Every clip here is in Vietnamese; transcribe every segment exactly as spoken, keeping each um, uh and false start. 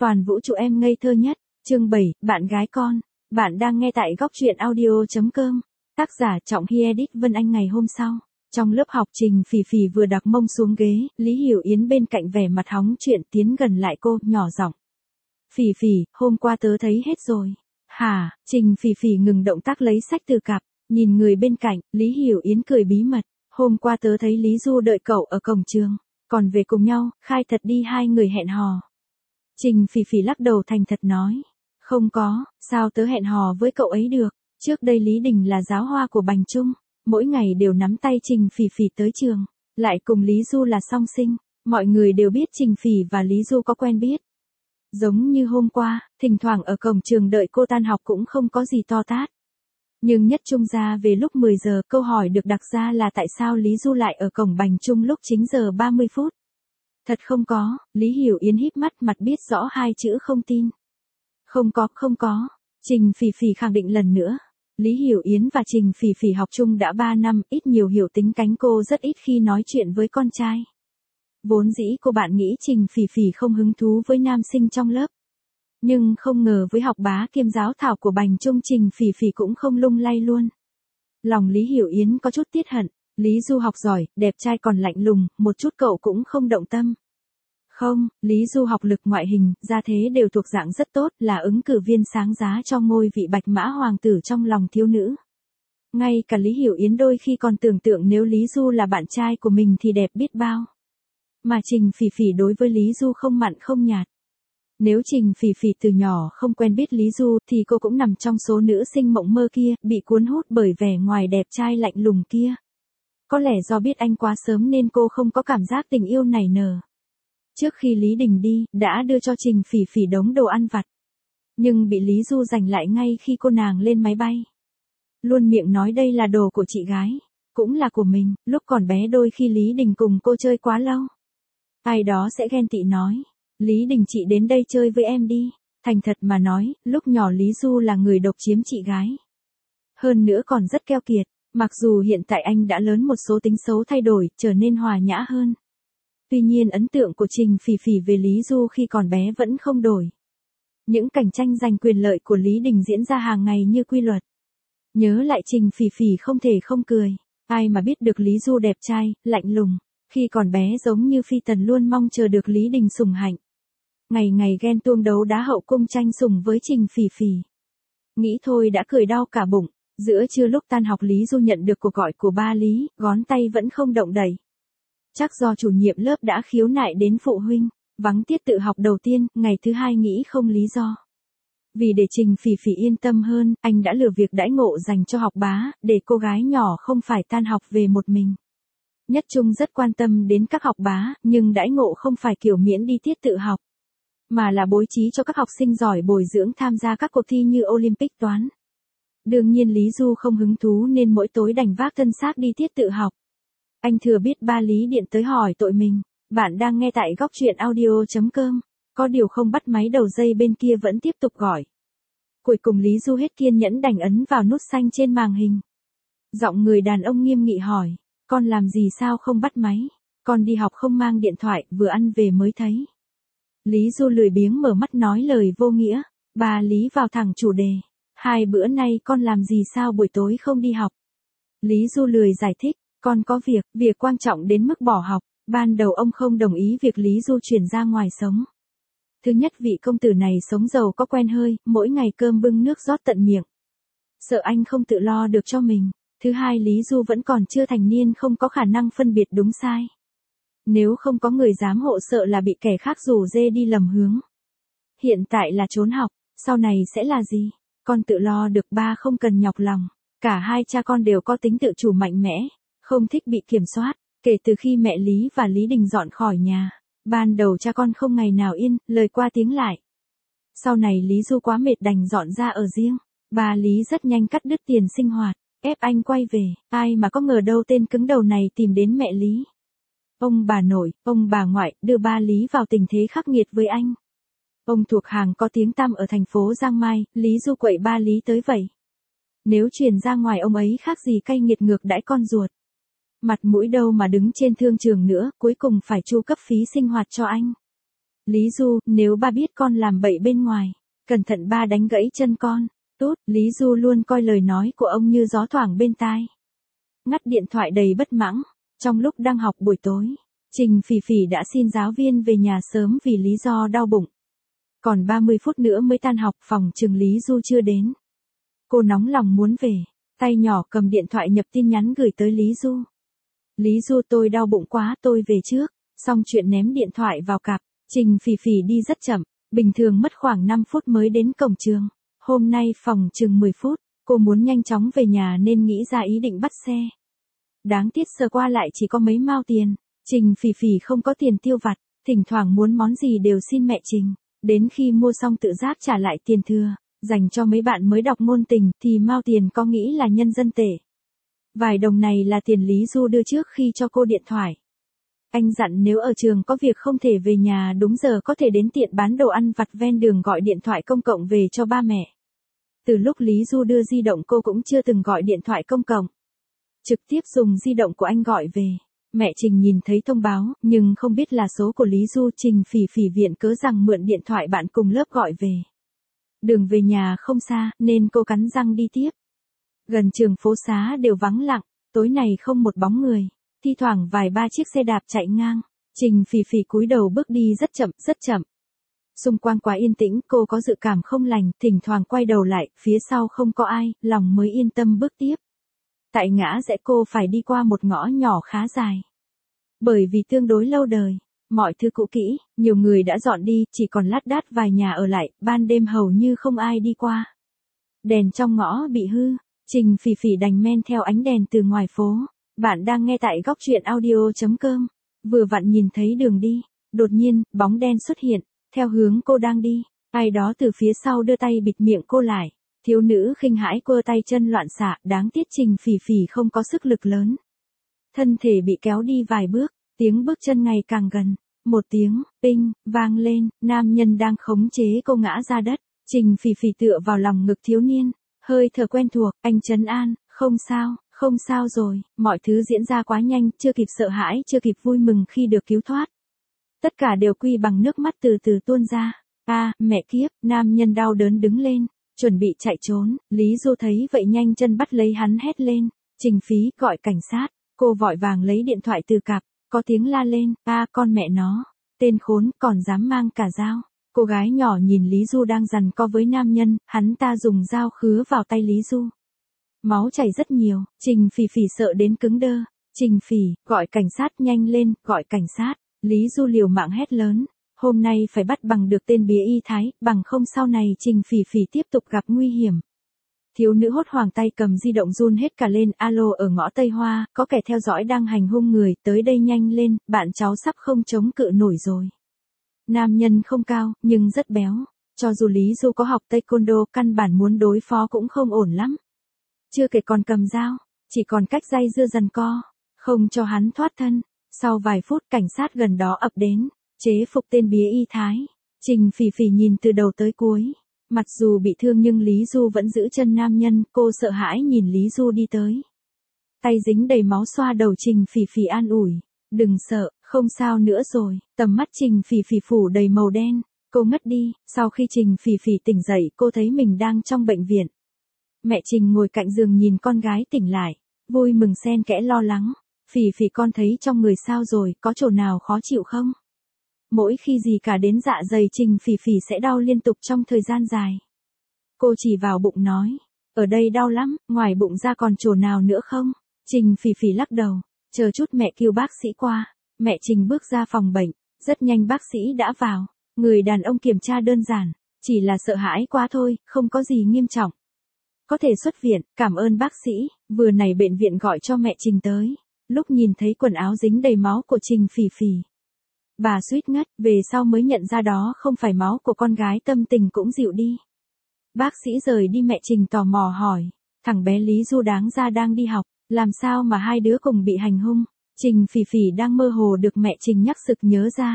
Toàn vũ trụ em ngây thơ nhất, chương bảy, bạn gái con. Bạn đang nghe tại góc truyện audio chấm com. Tác giả Trọng Hy Edit Vân Anh. Ngày hôm sau, trong lớp học Trình Phỉ Phỉ vừa đặt mông xuống ghế, Lý Hiểu Yến bên cạnh vẻ mặt hóng chuyện tiến gần lại cô, nhỏ giọng. Phỉ Phỉ, hôm qua tớ thấy hết rồi. Hả? Trình Phỉ Phỉ ngừng động tác lấy sách từ cặp, nhìn người bên cạnh, Lý Hiểu Yến cười bí mật. Hôm qua tớ thấy Lý Du đợi cậu ở cổng trường, còn về cùng nhau, khai thật đi hai người hẹn hò. Trình Phỉ Phỉ lắc đầu thành thật nói. Không có, sao tớ hẹn hò với cậu ấy được, trước đây Lý Đình là giáo hoa của Bành Trung, mỗi ngày đều nắm tay Trình Phỉ Phỉ tới trường, lại cùng Lý Du là song sinh, mọi người đều biết Trình Phỉ và Lý Du có quen biết. Giống như hôm qua, thỉnh thoảng ở cổng trường đợi cô tan học cũng không có gì to tát. Nhưng nhất trung ra về lúc mười giờ, câu hỏi được đặt ra là tại sao Lý Du lại ở cổng Bành Trung lúc chín giờ ba mươi phút. Thật không có, Lý Hiểu Yến híp mắt mặt biết rõ hai chữ không tin. Không có, không có. Trình Phỉ Phỉ khẳng định lần nữa. Lý Hiểu Yến và Trình Phỉ Phỉ học chung đã ba năm, ít nhiều hiểu tính cánh cô rất ít khi nói chuyện với con trai. Vốn dĩ cô bạn nghĩ Trình Phỉ Phỉ không hứng thú với nam sinh trong lớp. Nhưng không ngờ với học bá kiêm giáo thảo của Bành Trung, Trình Phỉ Phỉ cũng không lung lay luôn. Lòng Lý Hiểu Yến có chút tiếc hận. Lý Du học giỏi, đẹp trai còn lạnh lùng, một chút cậu cũng không động tâm. Không, Lý Du học lực ngoại hình, gia thế đều thuộc dạng rất tốt, là ứng cử viên sáng giá cho ngôi vị bạch mã hoàng tử trong lòng thiếu nữ. Ngay cả Lý Hiểu Yến đôi khi còn tưởng tượng nếu Lý Du là bạn trai của mình thì đẹp biết bao. Mà Trình Phỉ Phỉ đối với Lý Du không mặn không nhạt. Nếu Trình Phỉ Phỉ từ nhỏ không quen biết Lý Du thì cô cũng nằm trong số nữ sinh mộng mơ kia, bị cuốn hút bởi vẻ ngoài đẹp trai lạnh lùng kia. Có lẽ do biết anh quá sớm nên cô không có cảm giác tình yêu nảy nở. Trước khi Lý Đình đi, đã đưa cho Trình Phỉ Phỉ đống đồ ăn vặt. Nhưng bị Lý Du giành lại ngay khi cô nàng lên máy bay. Luôn miệng nói đây là đồ của chị gái, cũng là của mình, lúc còn bé đôi khi Lý Đình cùng cô chơi quá lâu. Ai đó sẽ ghen tị nói, Lý Đình chị đến đây chơi với em đi. Thành thật mà nói, lúc nhỏ Lý Du là người độc chiếm chị gái. Hơn nữa còn rất keo kiệt, mặc dù hiện tại anh đã lớn một số tính xấu thay đổi, trở nên hòa nhã hơn. Tuy nhiên ấn tượng của Trình Phỉ Phỉ về Lý Du khi còn bé vẫn không đổi. Những cảnh tranh giành quyền lợi của Lý Đình diễn ra hàng ngày như quy luật. Nhớ lại Trình Phỉ Phỉ không thể không cười. Ai mà biết được Lý Du đẹp trai, lạnh lùng. Khi còn bé giống như phi tần luôn mong chờ được Lý Đình sủng hạnh. Ngày ngày ghen tuông đấu đá hậu cung tranh sủng với Trình Phỉ Phỉ. Nghĩ thôi đã cười đau cả bụng. Giữa trưa lúc tan học Lý Du nhận được cuộc gọi của ba Lý, ngón tay vẫn không động đậy. Chắc do chủ nhiệm lớp đã khiếu nại đến phụ huynh, vắng tiết tự học đầu tiên, ngày thứ hai nghĩ không lý do. Vì để Trình Phỉ Phỉ yên tâm hơn, anh đã lừa việc đãi ngộ dành cho học bá, để cô gái nhỏ không phải tan học về một mình. Nhất Trung rất quan tâm đến các học bá, nhưng đãi ngộ không phải kiểu miễn đi tiết tự học, mà là bố trí cho các học sinh giỏi bồi dưỡng tham gia các cuộc thi như Olympic toán. Đương nhiên Lý Du không hứng thú nên mỗi tối đành vác thân xác đi tiết tự học. Anh thừa biết ba Lý điện tới hỏi tội mình. Bạn đang nghe tại góc truyện audio chấm com. Có điều không bắt máy đầu dây bên kia vẫn tiếp tục gọi. Cuối cùng Lý Du hết kiên nhẫn đành ấn vào nút xanh trên màn hình. Giọng người đàn ông nghiêm nghị hỏi. Con làm gì sao không bắt máy? Con đi học không mang điện thoại, vừa ăn về mới thấy. Lý Du lười biếng mở mắt nói lời vô nghĩa. Ba Lý vào thẳng chủ đề. Hai bữa nay con làm gì sao buổi tối không đi học? Lý Du lười giải thích. Con có việc, việc quan trọng đến mức bỏ học. Ban đầu ông không đồng ý việc Lý Du chuyển ra ngoài sống. Thứ nhất, vị công tử này sống giàu có quen hơi, mỗi ngày cơm bưng nước rót tận miệng. Sợ anh không tự lo được cho mình. Thứ hai, Lý Du vẫn còn chưa thành niên, không có khả năng phân biệt đúng sai. Nếu không có người giám hộ sợ là bị kẻ khác rủ dê đi lầm hướng. Hiện tại là trốn học, sau này sẽ là gì? Con tự lo được, ba không cần nhọc lòng. Cả hai cha con đều có tính tự chủ mạnh mẽ. Không thích bị kiểm soát, kể từ khi mẹ Lý và Lý Đình dọn khỏi nhà. Ban đầu cha con không ngày nào yên, lời qua tiếng lại. Sau này Lý Du quá mệt đành dọn ra ở riêng. Bà Lý rất nhanh cắt đứt tiền sinh hoạt, ép anh quay về. Ai mà có ngờ đâu tên cứng đầu này tìm đến mẹ Lý. Ông bà nội, ông bà ngoại đưa ba Lý vào tình thế khắc nghiệt với anh. Ông thuộc hàng có tiếng tăm ở thành phố Giang Mai, Lý Du quậy ba Lý tới vậy. Nếu truyền ra ngoài ông ấy khác gì cay nghiệt ngược đãi con ruột. Mặt mũi đâu mà đứng trên thương trường nữa, cuối cùng phải chu cấp phí sinh hoạt cho anh. Lý Du, nếu ba biết con làm bậy bên ngoài, cẩn thận ba đánh gãy chân con. Tốt, Lý Du luôn coi lời nói của ông như gió thoảng bên tai. Ngắt điện thoại đầy bất mãng. Trong lúc đang học buổi tối, Trình Phỉ Phỉ đã xin giáo viên về nhà sớm vì lý do đau bụng. Còn ba mươi phút nữa mới tan học, phòng trường Lý Du chưa đến. Cô nóng lòng muốn về, tay nhỏ cầm điện thoại nhập tin nhắn gửi tới Lý Du. Lý Du, tôi đau bụng quá, tôi về trước. Xong chuyện ném điện thoại vào cặp, Trình Phỉ Phỉ đi rất chậm, bình thường mất khoảng năm phút mới đến cổng trường. Hôm nay phòng chừng mười phút, cô muốn nhanh chóng về nhà nên nghĩ ra ý định bắt xe. Đáng tiếc sờ qua lại chỉ có mấy mao tiền, Trình Phỉ Phỉ không có tiền tiêu vặt, thỉnh thoảng muốn món gì đều xin mẹ Trình, đến khi mua xong tự giác trả lại tiền thừa, dành cho mấy bạn mới đọc ngôn tình thì mao tiền có nghĩ là nhân dân tệ. Vài đồng này là tiền Lý Du đưa trước khi cho cô điện thoại. Anh dặn nếu ở trường có việc không thể về nhà đúng giờ có thể đến tiệm bán đồ ăn vặt ven đường gọi điện thoại công cộng về cho ba mẹ. Từ lúc Lý Du đưa di động cô cũng chưa từng gọi điện thoại công cộng. Trực tiếp dùng di động của anh gọi về. Mẹ Trình nhìn thấy thông báo, nhưng không biết là số của Lý Du. Trình Phỉ Phỉ viện cớ rằng mượn điện thoại bạn cùng lớp gọi về. Đường về nhà không xa, nên cô cắn răng đi tiếp. Gần trường phố xá đều vắng lặng, tối này không một bóng người, thi thoảng vài ba chiếc xe đạp chạy ngang. Trình Phỉ Phỉ cúi đầu bước đi rất chậm, rất chậm. Xung quanh quá yên tĩnh, cô có dự cảm không lành, thỉnh thoảng quay đầu lại, phía sau không có ai, lòng mới yên tâm bước tiếp. Tại ngã rẽ cô phải đi qua một ngõ nhỏ khá dài. Bởi vì tương đối lâu đời, mọi thứ cũ kỹ, nhiều người đã dọn đi, chỉ còn lát đát vài nhà ở lại, ban đêm hầu như không ai đi qua. Đèn trong ngõ bị hư, Trình Phỉ Phỉ đành men theo ánh đèn từ ngoài phố. Bạn đang nghe tại góc truyện audio chấm com. Vừa vặn nhìn thấy đường đi, đột nhiên, bóng đen xuất hiện, theo hướng cô đang đi, ai đó từ phía sau đưa tay bịt miệng cô lại. Thiếu nữ khinh hãi quơ tay chân loạn xạ, đáng tiếc Trình Phỉ Phỉ không có sức lực lớn. Thân thể bị kéo đi vài bước, tiếng bước chân ngày càng gần, một tiếng, ping, vang lên, nam nhân đang khống chế cô ngã ra đất, Trình Phỉ Phỉ tựa vào lòng ngực thiếu niên, hơi thở quen thuộc, anh trấn an, không sao, không sao rồi, mọi thứ diễn ra quá nhanh, chưa kịp sợ hãi, chưa kịp vui mừng khi được cứu thoát. Tất cả đều quy bằng nước mắt từ từ tuôn ra. A, à, mẹ kiếp, nam nhân đau đớn đứng lên, chuẩn bị chạy trốn. Lý Du thấy vậy nhanh chân bắt lấy hắn hét lên, Trình Phí, gọi cảnh sát. Cô vội vàng lấy điện thoại từ cặp, có tiếng la lên, a à, con mẹ nó, tên khốn, còn dám mang cả dao. Cô gái nhỏ nhìn Lý Du đang giằng co với nam nhân, hắn ta dùng dao khứa vào tay Lý Du. Máu chảy rất nhiều, Trình Phỉ Phỉ sợ đến cứng đơ. Trình Phỉ, gọi cảnh sát, nhanh lên, gọi cảnh sát. Lý Du liều mạng hét lớn, hôm nay phải bắt bằng được tên bía y Thái, bằng không sau này Trình Phỉ Phỉ tiếp tục gặp nguy hiểm. Thiếu nữ hốt hoảng tay cầm di động run hết cả lên, alo, ở ngõ Tây Hoa, có kẻ theo dõi đang hành hung người, tới đây nhanh lên, bạn cháu sắp không chống cự nổi rồi. Nam nhân không cao, nhưng rất béo, cho dù Lý Du có học taekwondo, căn bản muốn đối phó cũng không ổn lắm. Chưa kể còn cầm dao, chỉ còn cách dây dưa giằng co, không cho hắn thoát thân. Sau vài phút cảnh sát gần đó ập đến, chế phục tên bía y Thái. Trình Phỉ Phỉ nhìn từ đầu tới cuối. Mặc dù bị thương nhưng Lý Du vẫn giữ chân nam nhân, cô sợ hãi nhìn Lý Du đi tới. Tay dính đầy máu xoa đầu Trình Phỉ Phỉ an ủi. Đừng sợ, không sao nữa rồi. Tầm mắt Trình Phỉ Phỉ phủ đầy màu đen. Cô ngất đi, sau khi Trình Phỉ Phỉ tỉnh dậy cô thấy mình đang trong bệnh viện. Mẹ Trình ngồi cạnh giường nhìn con gái tỉnh lại. Vui mừng xen kẽ lo lắng. Phỉ Phỉ con thấy trong người sao rồi, có chỗ nào khó chịu không? Mỗi khi gì cả đến dạ dày Trình Phỉ Phỉ sẽ đau liên tục trong thời gian dài. Cô chỉ vào bụng nói, ở đây đau lắm, ngoài bụng ra còn chỗ nào nữa không? Trình Phỉ Phỉ lắc đầu, chờ chút mẹ kêu bác sĩ qua. Mẹ Trình bước ra phòng bệnh, rất nhanh bác sĩ đã vào. Người đàn ông kiểm tra đơn giản, chỉ là sợ hãi quá thôi, không có gì nghiêm trọng. Có thể xuất viện, cảm ơn bác sĩ. Vừa nãy bệnh viện gọi cho mẹ Trình tới. Lúc nhìn thấy quần áo dính đầy máu của Trình Phỉ Phỉ, bà suýt ngất, về sau mới nhận ra đó không phải máu của con gái, tâm tình cũng dịu đi. Bác sĩ rời đi, mẹ Trình tò mò hỏi, thằng bé Lý Du đáng ra đang đi học, làm sao mà hai đứa cùng bị hành hung? Trình Phỉ Phỉ đang mơ hồ được mẹ Trình nhắc sực nhớ ra.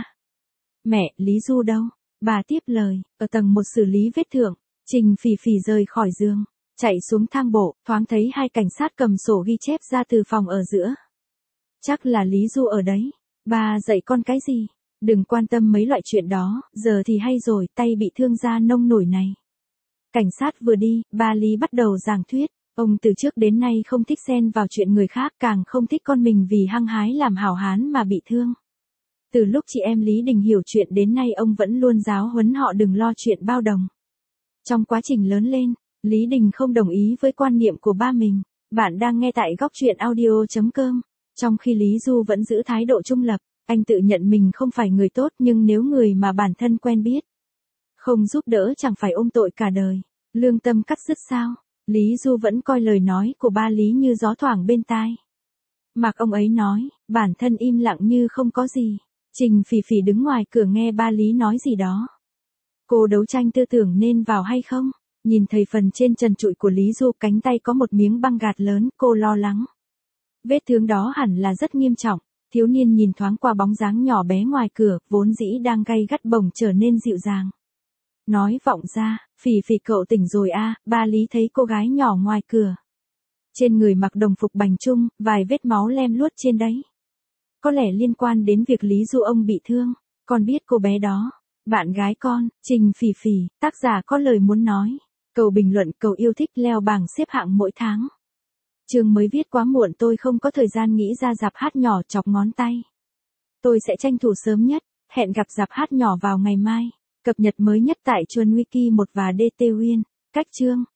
Mẹ, Lý Du đâu? Bà tiếp lời, ở tầng một xử lý vết thương. Trình Phỉ Phỉ rời khỏi giường, chạy xuống thang bộ, thoáng thấy hai cảnh sát cầm sổ ghi chép ra từ phòng ở giữa. Chắc là Lý Du ở đấy. Bà dạy con cái gì? Đừng quan tâm mấy loại chuyện đó, giờ thì hay rồi, tay bị thương da nông nổi này. Cảnh sát vừa đi, ba Lý bắt đầu giảng thuyết. Ông từ trước đến nay không thích xen vào chuyện người khác, càng không thích con mình vì hăng hái làm hảo hán mà bị thương. Từ lúc chị em Lý Đình hiểu chuyện đến nay ông vẫn luôn giáo huấn họ đừng lo chuyện bao đồng. Trong quá trình lớn lên, Lý Đình không đồng ý với quan niệm của ba mình. Bạn đang nghe tại góc truyện audio chấm com. Trong khi Lý Du vẫn giữ thái độ trung lập, anh tự nhận mình không phải người tốt, nhưng nếu người mà bản thân quen biết không giúp đỡ chẳng phải ôm tội cả đời. Lương tâm cắt rứt sao? Lý Du vẫn coi lời nói của ba Lý như gió thoảng bên tai. Mặc ông ấy nói, bản thân im lặng như không có gì. Trình Phỉ Phỉ đứng ngoài cửa nghe ba Lý nói gì đó. Cô đấu tranh tư tưởng nên vào hay không? Nhìn thấy phần trên trần trụi của Lý Du, cánh tay có một miếng băng gạc lớn, cô lo lắng. Vết thương đó hẳn là rất nghiêm trọng. Thiếu niên nhìn thoáng qua bóng dáng nhỏ bé ngoài cửa, vốn dĩ đang gay gắt bỗng trở nên dịu dàng. Nói vọng ra, Phỉ Phỉ cậu tỉnh rồi à? Ba Lý thấy cô gái nhỏ ngoài cửa. Trên người mặc đồng phục bành trung, vài vết máu lem luốt trên đấy. Có lẽ liên quan đến việc Lý Du ông bị thương. Con biết cô bé đó. Bạn gái con, Trình Phỉ Phỉ, tác giả có lời muốn nói. Cầu bình luận, cầu yêu thích, leo bảng xếp hạng mỗi tháng. Chương mới viết quá muộn, tôi không có thời gian nghĩ ra dạp hát nhỏ chọc ngón tay. Tôi sẽ tranh thủ sớm nhất, hẹn gặp dạp hát nhỏ vào ngày mai. Cập nhật mới nhất tại Chuan Wiki một và đê tê Uyên. Cách chương.